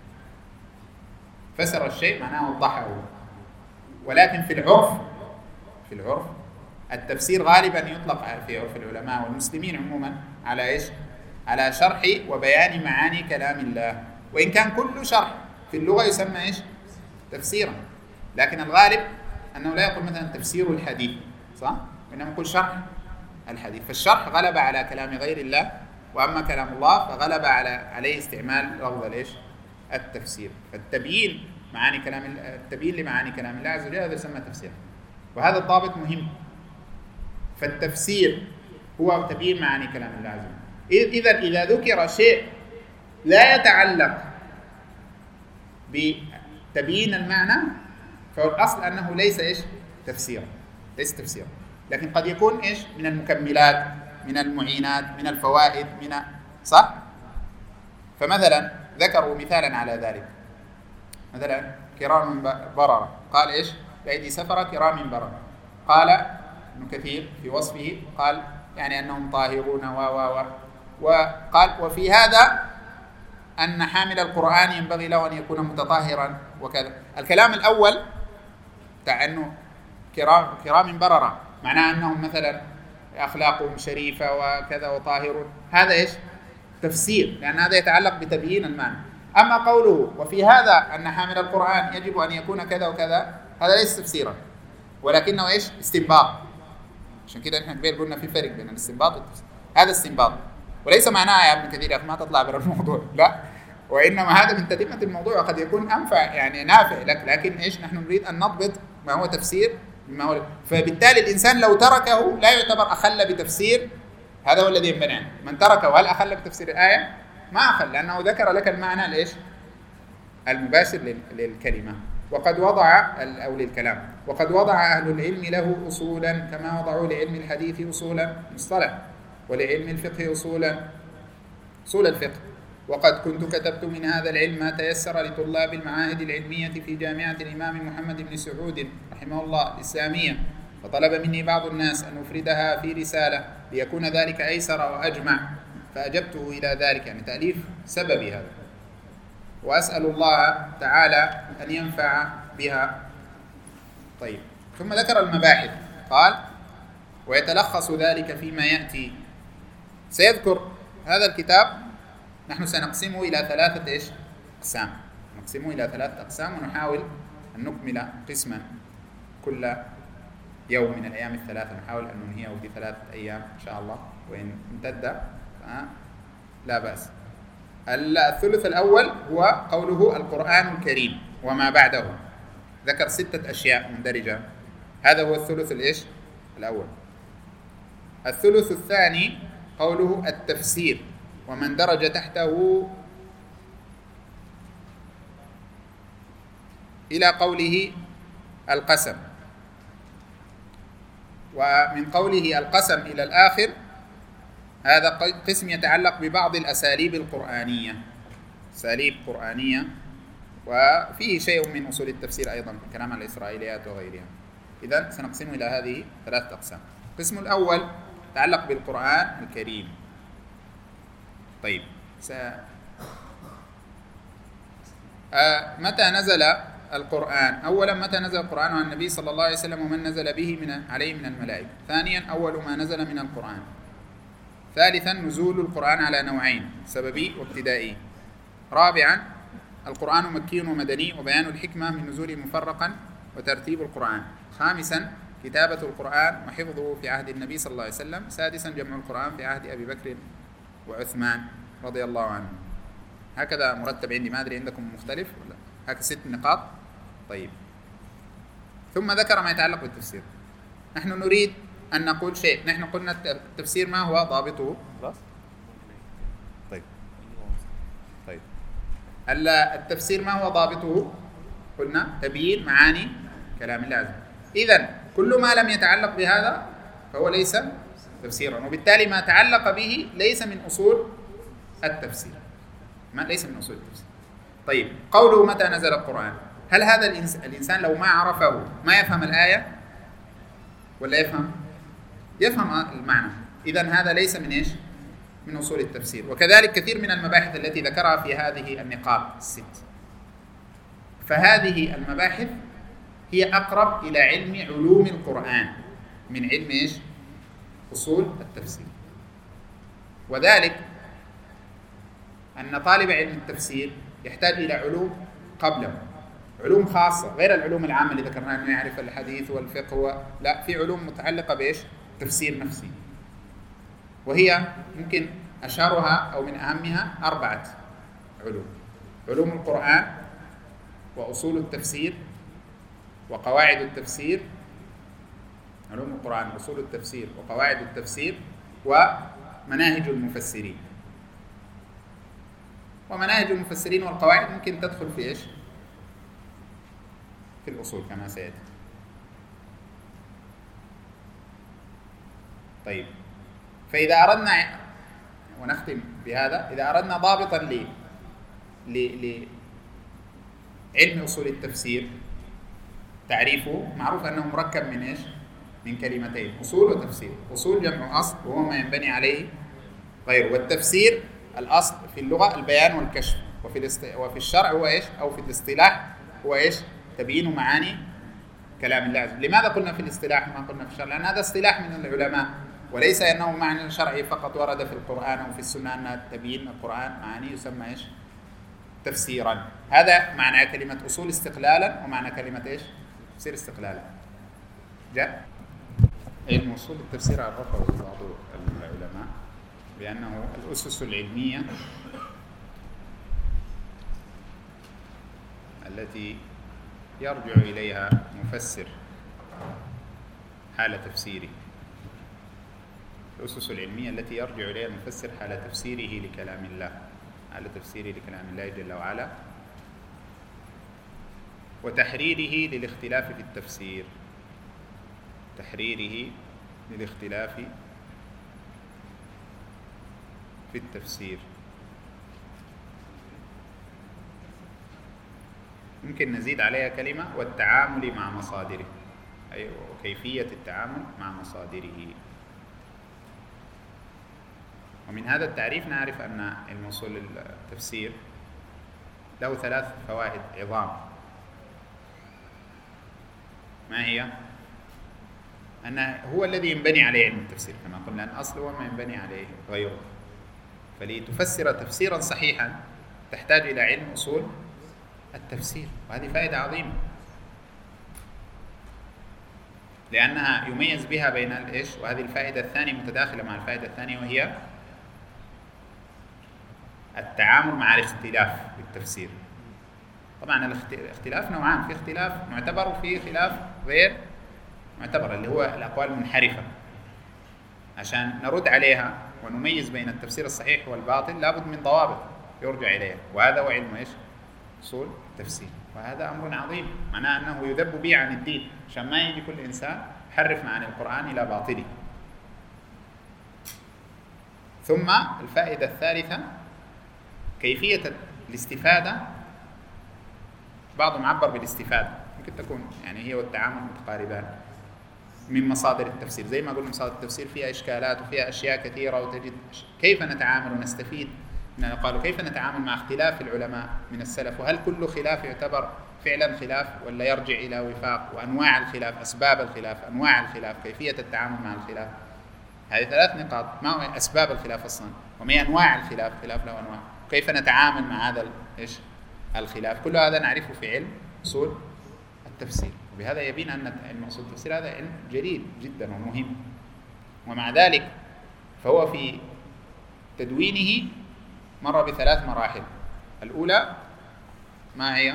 فسر الشيء معناه وضحه. ولكن في العرف التفسير غالبا يطلق في عرف العلماء والمسلمين عموما على إيش؟ على شرح وبيان معاني كلام الله، وإن كان كل شرح في اللغة يسمى إيش؟ تفسيرا، لكن الغالب أنه لا يقول مثلا تفسير الحديث، صح؟ وإنما يقول شرح الحديث. فالشرح غلب على كلام غير الله، وأما كلام الله فغلب عليه استعمال لفظ الإيش؟ التفسير. فالتبيين التبيين لمعاني كلام الله عز وجل هذا يسمى تفسير، وهذا الضابط مهم. فالتفسير هو تبيين معاني كلام الله عز وجل. إذا ذكر شيء لا يتعلق بتبيين المعنى فالأصل أنه ليس إيش؟ تفسيرا، ليس تفسيرا، لكن قد يكون إيش؟ من المكملات، من المعينات، من الفوائد، صح؟ فمثلا ذكروا مثالا على ذلك، مثلا كرام بررة، قال إيش؟ بأيدي سفرة كرام بررة. قال ابن كثير في وصفه قال يعني أنهم طاهرون وقال وفي هذا أن حامل القرآن ينبغي له أن يكون متطهرا وكذا. الكلام الأول تاع أنه كرام بررة معناه أنهم مثلا أخلاقهم شريفة وكذا وطاهرون، هذا إيش؟ تفسير، لأن هذا يتعلق بتبيين المعنى. أما قوله وفي هذا أن حامل القرآن يجب أن يكون كذا وكذا، هذا ليس تفسيرا ولكنه إيش؟ استنباط. عشان كده نحن قلنا في فرق بين الاستنباط والتفسير. هذا استنباط، وليس معناه يا ابن كثير ما تطلع برا الموضوع، لا، وإنما هذا من تتمة الموضوع، وقد يكون أنفع يعني نافع لك، لكن إيش؟ نحن نريد أن نضبط ما هو تفسير بما هو. فبالتالي الإنسان لو تركه لا يعتبر أخل بتفسير، هذا هو الذي ينبني عنه. من تركه هل أخل بتفسير الآية؟ ما أخل، لأنه ذكر لك المعنى الإيش؟ المباشر للكلمة. وقد وضع أو للكلام، وقد وضع أهل العلم له أصولا كما وضعوا لعلم الحديث أصولا مصطلح، ولعلم الفقه أصول الفقه. وقد كنت كتبت من هذا العلم ما تيسر لطلاب المعاهد العلمية في جامعة الإمام محمد بن سعود رحمه الله الإسلامية، فطلب مني بعض الناس أن أفردها في رسالة ليكون ذلك أيسر وأجمع، فأجبته إلى ذلك، يعني تأليف سببي هذا، وأسأل الله تعالى أن ينفع بها. طيب، ثم ذكر المباحث، قال ويتلخص ذلك فيما يأتي. سيذكر هذا الكتاب نحن سنقسمه إلى 3 أقسام، نقسمه إلى 3 أقسام، ونحاول أن نكمل قسما كل يوم من الأيام الثلاثة، نحاول أن ننهيه في 3 أيام إن شاء الله، وإن امتد لا بأس. الثلث الأول هو قوله القرآن الكريم وما بعده، ذكر 6 أشياء مندرجة، هذا هو الثلث الأول. الثلث الثاني قوله التفسير ومن درج تحته إلى قوله القسم، ومن قوله القسم إلى الآخر هذا قسم يتعلق ببعض الأساليب القرآنية، أساليب قرآنية وفيه شيء من أصول التفسير أيضا كلام عن الإسرائيليات وغيرها. إذن سنقسم إلى هذه ثلاثة أقسام. القسم الأول يتعلق بالقرآن الكريم. طيب، متى نزل القرآن؟ أولا، متى نزل القرآن عن النبي صلى الله عليه وسلم ومن نزل به عليه من الملائكة. ثانيا، أول ما نزل من القرآن. ثالثا، نزول القرآن على نوعين: سببي وابتدائي. رابعا، القرآن مكي ومدني وبيان الحكمة من نزوله مفرقا وترتيب القرآن. خامسا، كتابة القرآن وحفظه في عهد النبي صلى الله عليه وسلم. سادسا، جمع القرآن في عهد أبي بكر وعثمان رضي الله عنه. هكذا مرتب عندي، ما أدري عندكم مختلف ولا؟ هكذا 6 نقاط. طيب، ثم ذكر ما يتعلق بالتفسير. نحن نريد أن نقول شيء. نحن قلنا التفسير ما هو ضابطه؟ خلاص. طيب، التفسير ما هو ضابطه؟ قلنا تبيين معاني كلام الله عز وجل. إذن كل ما لم يتعلق بهذا فهو ليس تفسيرا، وبالتالي ما تعلق به ليس من أصول التفسير. ليس من أصول التفسير. طيب، قوله متى نزل القرآن، هل هذا الإنسان لو ما عرفه ما يفهم الآية ولا يفهم المعنى؟ إذن هذا ليس من إيش؟ من أصول التفسير. وكذلك كثير من المباحث التي ذكرها في هذه النقاط 6. فهذه المباحث هي أقرب إلى علوم القرآن من علم إيش؟ أصول التفسير. وذلك أن طالب علم التفسير يحتاج إلى علوم قبله، علوم خاصة غير العلوم العامة اللي ذكرناها، أنه يعرف الحديث والفقه لا، في علوم متعلقة بإيش؟ تفسير نفسي. وهي يمكن أشهرها أو من أهمها 4 علوم: علوم القرآن، وأصول التفسير، وقواعد التفسير. علوم القرآن وأصول التفسير وقواعد التفسير ومناهج المفسرين. ومناهج المفسرين والقواعد ممكن تدخل في إيش؟ في الأصول كما سيأتي. طيب، فإذا أردنا، ونختم بهذا، إذا أردنا ضابطا لعلم أصول التفسير، تعريفه معروف أنه مركب من إيش؟ من كلمتين: أصول وتفسير. أصول جمع أصل وهو ما ينبني عليه غيره، والتفسير الأصل في اللغة البيان والكشف، وفي الشرع هو إيش؟ أو في الاصطلاح هو إيش؟ تبيين معاني كلام الله عز وجل. لماذا قلنا في الاصطلاح ما قلنا في الشرع؟ لأن هذا اصطلاح من العلماء، وليس أنه معنى شرعي فقط ورد في القرآن أو في السنة أن تبيين القرآن معاني يسمى إيش؟ تفسيرا. هذا معنى كلمة أصول استقلالا، ومعنى كلمة إيش؟ تفسير استقلالا. جاء علم أصول التفسير عرفه بعض العلماء بأنه الأسس العلمية التي يرجع إليها مفسر حال تفسيره. الأسس العلمية التي يرجع إليها المفسر حال تفسيره لكلام الله، حال تفسيره لكلام الله جل وعلا، وتحريره للاختلاف في التفسير، تحريره للاختلاف في التفسير. ممكن نزيد عليها كلمة: والتعامل مع مصادره، أي وكيفية التعامل مع مصادره. ومن هذا التعريف نعرف أن علم أصول التفسير له 3 فوائد عظام. ما هي؟ أن هو الذي ينبني عليه علم التفسير كما قلنا، أن أصله وما ينبني عليه غيره. فلتفسر تفسيرا صحيحا تحتاج إلى علم أصول التفسير، وهذه فائدة عظيمة، لأنها يميز بها بين الإيش؟ وهذه الفائدة الثانية متداخلة مع الفائدة الثانية، وهي التعامل مع الاختلاف في التفسير. طبعا الاختلاف نوعان: في اختلاف معتبر وفي خلاف غير معتبر، اللي هو الأقوال المنحرفة. عشان نرد عليها ونميز بين التفسير الصحيح والباطل لابد من ضوابط يرجع إليها، وهذا هو علم إيش؟ أصول التفسير. وهذا أمر عظيم، معناه أنه يذب به عن الدين، عشان ما يجي كل إنسان يحرف معاني القرآن إلى باطله. ثم الفائدة الثالثة كيفية الاستفادة بعضهم عبر بالاستفادة، ممكن تكون يعني هي والتعامل متقاربان من مصادر التفسير. زي ما قلنا مصادر التفسير فيها إشكالات وفيها أشياء كثيرة، وتجد كيف نتعامل ونستفيد. قالوا كيف نتعامل مع اختلاف العلماء من السلف، وهل كل خلاف يعتبر فعلا خلاف ولا يرجع إلى وفاق، وأنواع الخلاف، أسباب الخلاف، أنواع الخلاف، كيفية التعامل مع الخلاف. هذه 3 نقاط. ما هو أسباب الخلاف أصلا، وما هي أنواع الخلاف، خلاف له أنواع، كيف نتعامل مع هذا الخلاف. كل هذا نعرفه في علم أصول التفسير. وبهذا يبين أن علم أصول التفسير هذا علم جليل جدا ومهم. ومع ذلك فهو في تدوينه مر ب3 مراحل. الأولى ما هي؟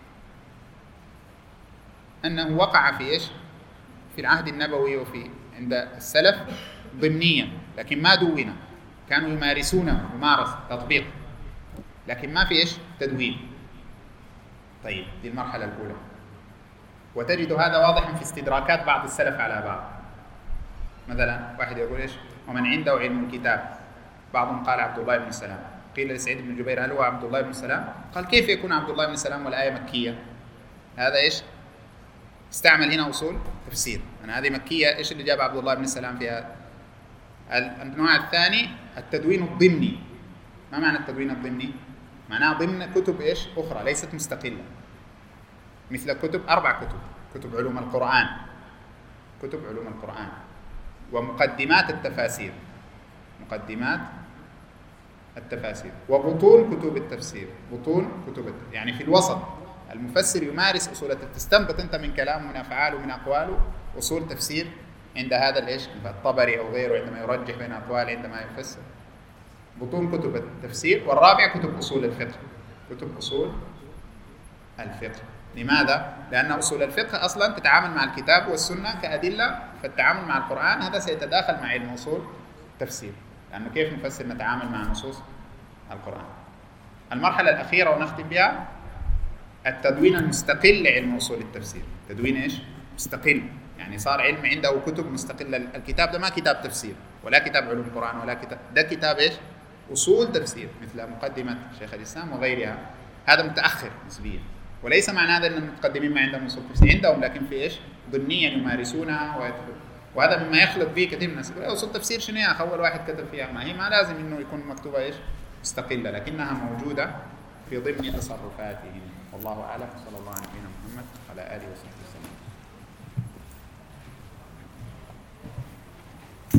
أنه وقع في في العهد النبوي وفي عند السلف ضمنيا، لكن ما دون، كانوا يمارسونه ممارسة تطبيق، لكن ما في تدوين. طيب دي المرحلة الأولى. وتجد هذا واضحا في استدراكات بعض السلف على بعض. مثلا واحد يقول ومن عنده علم الكتاب، بعضهم قال عبد الله بن سلام. قيل لسعيد بن جبير هل هو عبد الله بن سلام؟ قال كيف يكون عبد الله بن سلام والآية مكية؟ هذا استعمل هنا أصول تفسير. هذه مكية، اللي جاب عبد الله بن سلام فيها؟ النوع الثاني التدوين الضمني. ما معنى التدوين الضمني؟ معناه ضمن كتب أخرى ليست مستقلة، مثل 4 كتب: كتب علوم القرآن، ومقدمات التفاسير، وبطون كتب التفسير، يعني في الوسط. المفسر يمارس أصول تستنبط أنت من كلامه، من أفعاله، من أقواله أصول تفسير عند هذا الطبري أو غيره عندما يرجح بين أقوال عندما يفسر. بطون كتب التفسير. والرابع كتب أصول الفقه. لماذا؟ لأن أصول الفقه أصلا تتعامل مع الكتاب والسنة كأدلة، فالتعامل مع القرآن هذا سيتداخل مع علم أصول التفسير، لأنه كيف نفسر نتعامل مع نصوص القرآن. المرحلة الأخيرة ونختم بها التدوين المستقل لعلم أصول التفسير. تدوين مستقل، يعني صار علم عنده كتب مستقلة. الكتاب ده ما كتاب تفسير ولا كتاب علوم القرآن ولا كتاب، ده كتاب أصول تفسير، مثل مقدمة شيخ الإسلام وغيرها. هذا متأخر نسبيا، وليس معنى هذا أن المتقدمين ما عندهم أصول تفسير، عندهم، لكن في ضمنيا يمارسونها وهذا مما يخلط به كثير من الناس. أصول تفسير شنو يا أخي؟ أول واحد كتب فيها، ما هي ما لازم إنه يكون مكتوبة مستقلة، لكنها موجودة في ضمن تصرفاتهم. والله أعلم. صلى الله على نبينا محمد وعلى آله وصحبه وسلم.